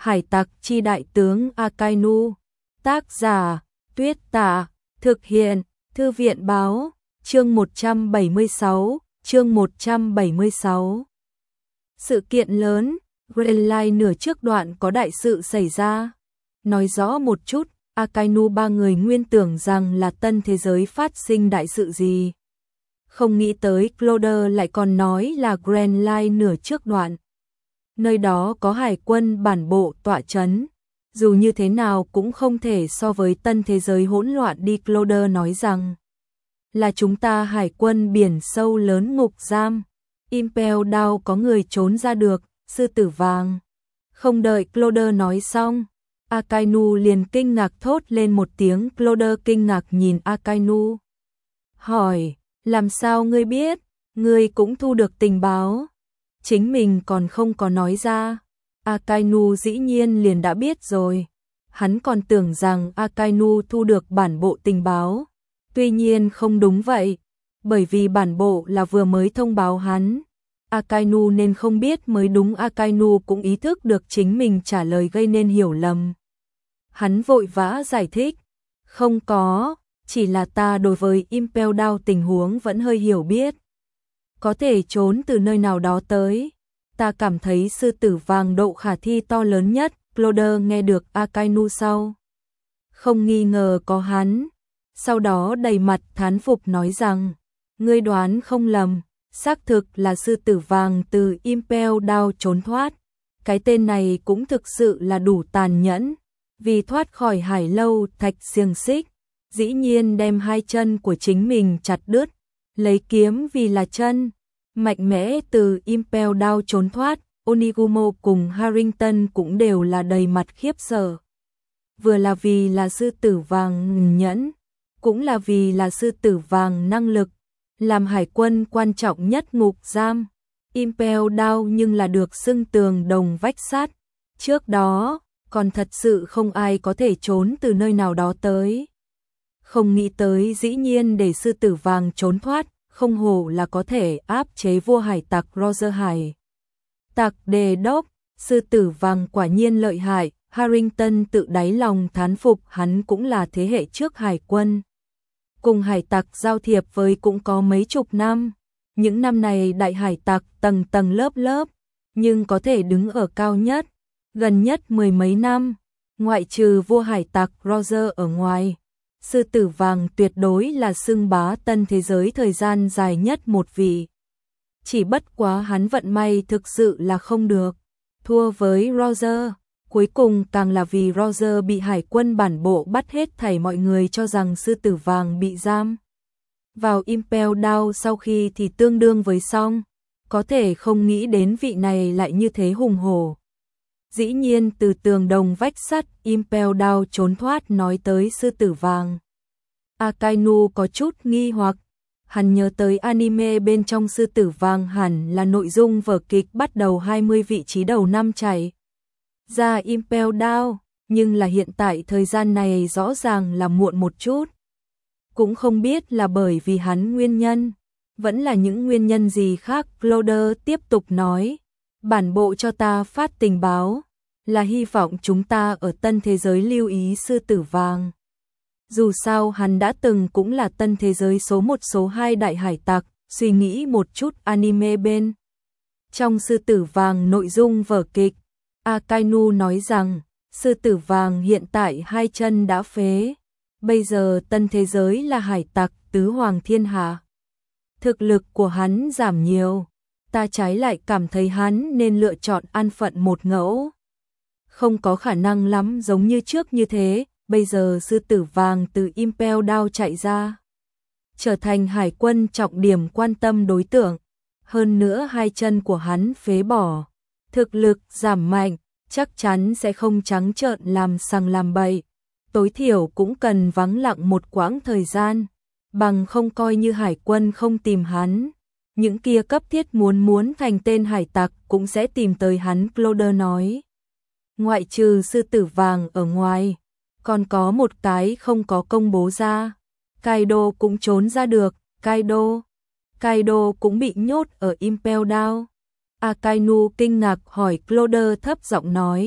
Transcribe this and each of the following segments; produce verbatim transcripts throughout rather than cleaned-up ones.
Hải tặc chi đại tướng Akainu. Tác giả, Tuyết Tả. Thực hiện, Thư viện Báo. Chương một trăm bảy mươi sáu, chương một trăm bảy mươi sáu. Sự kiện lớn, Grand Line nửa trước đoạn có đại sự xảy ra. Nói rõ một chút, Akainu ba người nguyên tưởng rằng là tân thế giới phát sinh đại sự gì. Không nghĩ tới Cloder lại còn nói là Grand Line nửa trước đoạn. Nơi đó có hải quân bản bộ tọa chấn. Dù như thế nào cũng không thể so với tân thế giới hỗn loạn đi. Cloder nói rằng là chúng ta hải quân biển sâu lớn ngục giam. Impel Down có người trốn ra được, sư tử vàng. Không đợi Cloder nói xong, Akainu liền kinh ngạc thốt lên một tiếng. Cloder kinh ngạc nhìn Akainu. Hỏi, làm sao ngươi biết, ngươi cũng thu được tình báo. Chính mình còn không có nói ra. Akainu dĩ nhiên liền đã biết rồi. Hắn còn tưởng rằng Akainu thu được bản bộ tình báo. Tuy nhiên không đúng vậy, bởi vì bản bộ là vừa mới thông báo hắn. Akainu nên không biết mới đúng. Akainu cũng ý thức được chính mình trả lời gây nên hiểu lầm. Hắn vội vã giải thích. Không có, chỉ là ta đối với Impel Down tình huống vẫn hơi hiểu biết. Có thể trốn từ nơi nào đó tới. Ta cảm thấy sư tử vàng độ khả thi to lớn nhất. Cloder nghe được Akainu sau. Không nghi ngờ có hắn. Sau đó đầy mặt thán phục nói rằng, ngươi đoán không lầm, xác thực là sư tử vàng từ Impel Down trốn thoát. Cái tên này cũng thực sự là đủ tàn nhẫn. Vì thoát khỏi hải lâu thạch xiềng xích, dĩ nhiên đem hai chân của chính mình chặt đứt, lấy kiếm vì là chân. Mạnh mẽ từ Impel Down trốn thoát. Onigumo cùng Harrington cũng đều là đầy mặt khiếp sợ. Vừa là vì là sư tử vàng nhẫn, cũng là vì là sư tử vàng năng lực, làm hải quân quan trọng nhất ngục giam. Impel Down nhưng là được xưng tường đồng vách sắt. Trước đó, còn thật sự không ai có thể trốn từ nơi nào đó tới. Không nghĩ tới dĩ nhiên để sư tử vàng trốn thoát, không hổ là có thể áp chế vua hải tặc Roger Hải. Tặc đề đốc, sư tử vàng quả nhiên lợi hại. Harrington tự đáy lòng thán phục, hắn cũng là thế hệ trước hải quân. Cùng hải tặc giao thiệp với cũng có mấy chục năm. Những năm này đại hải tặc tầng tầng lớp lớp, nhưng có thể đứng ở cao nhất, gần nhất mười mấy năm, ngoại trừ vua hải tặc Roger ở ngoài. Sư tử vàng tuyệt đối là xưng bá tân thế giới thời gian dài nhất một vị. Chỉ bất quá hắn vận may thực sự là không được. Thua với Roger. Cuối cùng càng là vì Roger bị hải quân bản bộ bắt hết thảy mọi người cho rằng sư tử vàng bị giam vào Impel Down sau khi thì tương đương với xong. Có thể không nghĩ đến vị này lại như thế hùng hổ. Dĩ nhiên từ tường đồng vách sắt Impel Down trốn thoát nói tới sư tử vàng. Akainu có chút nghi hoặc. Hắn nhớ tới anime bên trong sư tử vàng hẳn là nội dung vở kịch bắt đầu hai mươi vị trí đầu năm chảy ra Impel Down, nhưng là hiện tại thời gian này rõ ràng là muộn một chút. Cũng không biết là bởi vì hắn nguyên nhân, vẫn là những nguyên nhân gì khác. Cloder tiếp tục nói, bản bộ cho ta phát tình báo, là hy vọng chúng ta ở tân thế giới lưu ý sư tử vàng. Dù sao hắn đã từng cũng là tân thế giới số một số hai đại hải tặc. Suy nghĩ một chút anime bên trong sư tử vàng nội dung vở kịch, Akainu nói rằng sư tử vàng hiện tại hai chân đã phế. Bây giờ tân thế giới là hải tặc tứ hoàng thiên hạ, thực lực của hắn giảm nhiều. Ta trái lại cảm thấy hắn nên lựa chọn an phận một ngẫu. Không có khả năng lắm giống như trước như thế. Bây giờ sư tử vàng từ Impel Down chạy ra, trở thành hải quân trọng điểm quan tâm đối tượng. Hơn nữa hai chân của hắn phế bỏ, thực lực giảm mạnh, chắc chắn sẽ không trắng trợn làm sằng làm bậy. Tối thiểu cũng cần vắng lặng một quãng thời gian, bằng không coi như hải quân không tìm hắn. Những kia cấp thiết muốn muốn thành tên hải tặc cũng sẽ tìm tới hắn. Cloder nói, ngoại trừ sư tử vàng ở ngoài, còn có một cái không có công bố ra. Kaido cũng trốn ra được. Kaido, Kaido cũng bị nhốt ở Impel Down. Akainu kinh ngạc hỏi. Cloder thấp giọng nói,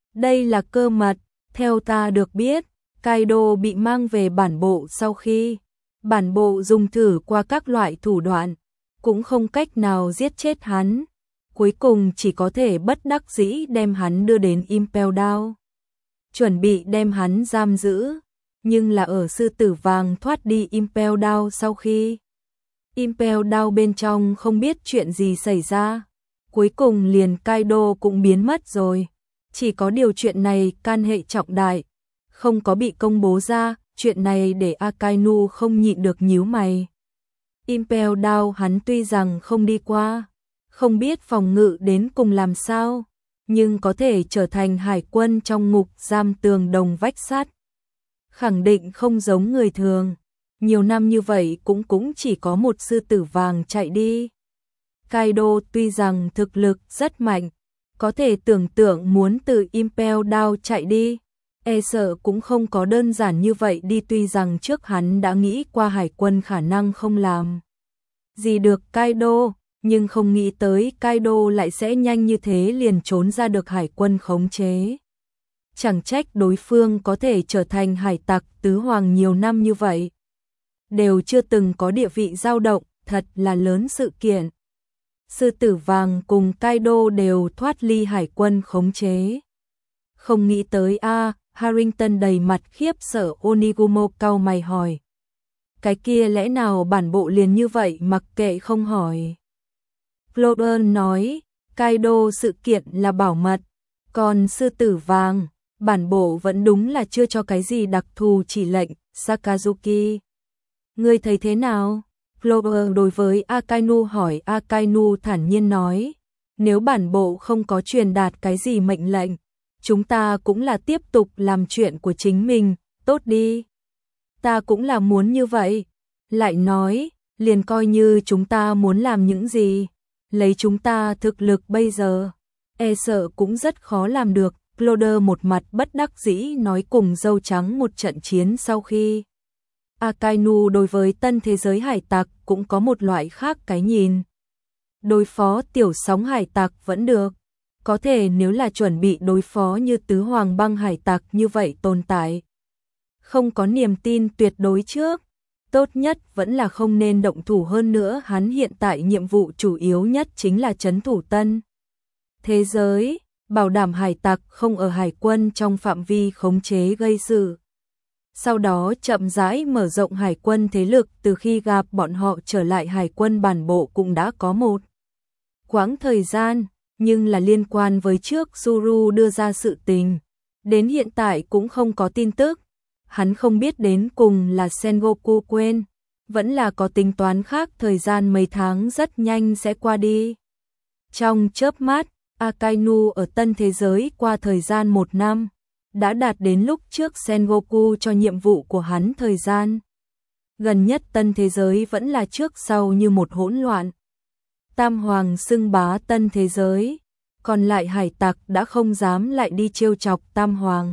Đây là cơ mật, theo ta được biết, Kaido bị mang về bản bộ sau khi bản bộ dùng thử qua các loại thủ đoạn, cũng không cách nào giết chết hắn, cuối cùng chỉ có thể bất đắc dĩ đem hắn đưa đến Impel Down, chuẩn bị đem hắn giam giữ, nhưng là ở sư tử vàng thoát đi Impel Down sau khi Impel Down bên trong không biết chuyện gì xảy ra, cuối cùng liền Kaido cũng biến mất rồi. Chỉ có điều chuyện này can hệ trọng đại, không có bị công bố ra, chuyện này để Akainu không nhịn được nhíu mày. Impel Down hắn tuy rằng không đi qua, không biết phòng ngự đến cùng làm sao, nhưng có thể trở thành hải quân trong ngục giam tường đồng vách sắt. Khẳng định không giống người thường, nhiều năm như vậy cũng cũng chỉ có một sư tử vàng chạy đi. Kaido tuy rằng thực lực rất mạnh, có thể tưởng tượng muốn từ Impel Down chạy đi, e sợ cũng không có đơn giản như vậy đi, tuy rằng trước hắn đã nghĩ qua hải quân khả năng không làm gì được Kaido, nhưng không nghĩ tới Kaido lại sẽ nhanh như thế liền trốn ra được hải quân khống chế. Chẳng trách đối phương có thể trở thành hải tặc tứ hoàng nhiều năm như vậy, đều chưa từng có địa vị dao động, thật là lớn sự kiện. Sư tử vàng cùng Kaido đều thoát ly hải quân khống chế. Không nghĩ tới a, à, Harrington đầy mặt khiếp sợ, Onigumo cau mày hỏi. Cái kia lẽ nào bản bộ liền như vậy mặc kệ không hỏi? Clover nói, Kaido sự kiện là bảo mật, còn sư tử vàng, bản bộ vẫn đúng là chưa cho cái gì đặc thù chỉ lệnh, Sakazuki. Ngươi thấy thế nào? Clover đối với Akainu hỏi, Akainu thản nhiên nói, nếu bản bộ không có truyền đạt cái gì mệnh lệnh, chúng ta cũng là tiếp tục làm chuyện của chính mình, tốt đi. Ta cũng là muốn như vậy. Lại nói, liền coi như chúng ta muốn làm những gì, lấy chúng ta thực lực bây giờ, e sợ cũng rất khó làm được. Clover một mặt bất đắc dĩ nói, cùng dâu trắng một trận chiến sau khi Akainu đối với tân thế giới hải tặc cũng có một loại khác cái nhìn. Đối phó tiểu sóng hải tặc vẫn được, có thể nếu là chuẩn bị đối phó như tứ hoàng băng hải tặc như vậy tồn tại, không có niềm tin tuyệt đối trước, tốt nhất vẫn là không nên động thủ. Hơn nữa hắn hiện tại nhiệm vụ chủ yếu nhất chính là trấn thủ tân thế giới, bảo đảm hải tặc không ở hải quân trong phạm vi khống chế gây sự. Sau đó chậm rãi mở rộng hải quân thế lực, từ khi gặp bọn họ trở lại hải quân bản bộ cũng đã có một quãng thời gian, nhưng là liên quan với trước Zuru đưa ra sự tình, đến hiện tại cũng không có tin tức. Hắn không biết đến cùng là Sengoku quên, vẫn là có tính toán khác, thời gian mấy tháng rất nhanh sẽ qua đi. Trong chớp mắt, Akainu ở tân thế giới qua thời gian một năm, đã đạt đến lúc trước Sengoku cho nhiệm vụ của hắn thời gian. Gần nhất tân thế giới vẫn là trước sau như một hỗn loạn. Tam Hoàng xưng bá tân thế giới, còn lại hải tặc đã không dám lại đi trêu chọc Tam Hoàng.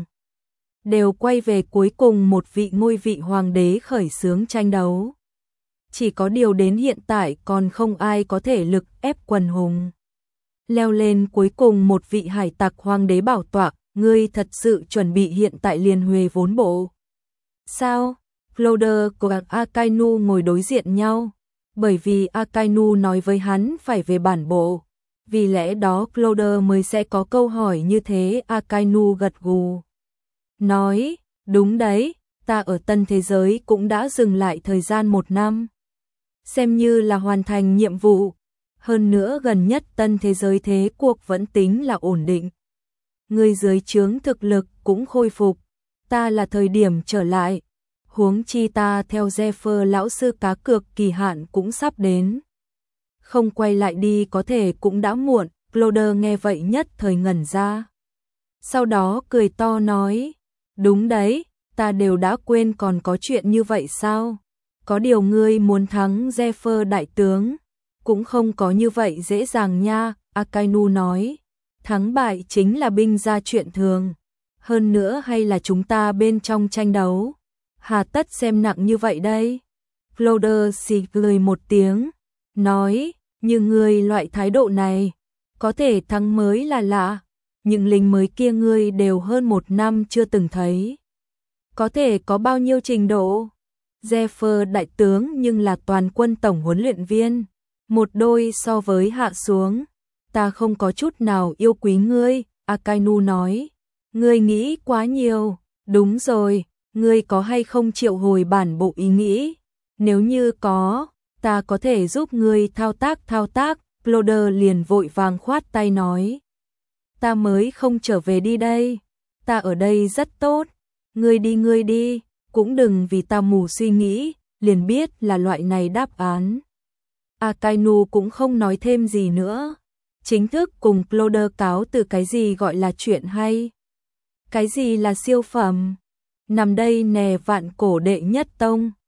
Đều quay về cuối cùng một vị ngôi vị hoàng đế khởi xướng tranh đấu. Chỉ có điều đến hiện tại còn không ai có thể lực ép quần hùng leo lên cuối cùng một vị hải tặc hoàng đế bảo tọa. Ngươi thật sự chuẩn bị hiện tại liền huề vốn bộ sao? Clover cùng Akainu ngồi đối diện nhau, bởi vì Akainu nói với hắn phải về bản bộ, vì lẽ đó Clover mới sẽ có câu hỏi như thế. Akainu gật gù, nói, đúng đấy, ta ở tân thế giới cũng đã dừng lại thời gian một năm, xem như là hoàn thành nhiệm vụ, hơn nữa gần nhất tân thế giới thế cuộc vẫn tính là ổn định. Người dưới trướng thực lực cũng khôi phục, ta là thời điểm trở lại, huống chi ta theo Zephyr lão sư cá cược kỳ hạn cũng sắp đến. Không quay lại đi có thể cũng đã muộn. Clover nghe vậy nhất thời ngẩn ra. Sau đó cười to nói, đúng đấy, ta đều đã quên còn có chuyện như vậy sao? Có điều ngươi muốn thắng Zephyr đại tướng, cũng không có như vậy dễ dàng nha. Akainu nói, thắng bại chính là binh ra chuyện thường, hơn nữa hay là chúng ta bên trong tranh đấu, hà tất xem nặng như vậy đây. Clover xì cười một tiếng, nói, như ngươi loại thái độ này, có thể thắng mới là lạ, những lính mới kia ngươi đều hơn một năm chưa từng thấy. Có thể có bao nhiêu trình độ? Zephyr đại tướng nhưng là toàn quân tổng huấn luyện viên, một đôi so với hạ xuống. Ta không có chút nào yêu quý ngươi, Akainu nói. Ngươi nghĩ quá nhiều, đúng rồi, ngươi có hay không triệu hồi bản bộ ý nghĩ? Nếu như có, ta có thể giúp ngươi thao tác thao tác, Cloder liền vội vàng khoát tay nói. Ta mới không trở về đi đây, ta ở đây rất tốt, ngươi đi ngươi đi, cũng đừng vì ta mù suy nghĩ, liền biết là loại này đáp án. Akainu cũng không nói thêm gì nữa, chính thức cùng Cloder cáo từ cái gì gọi là chuyện hay. Cái gì là siêu phẩm? Nằm đây nè vạn cổ đệ nhất tông.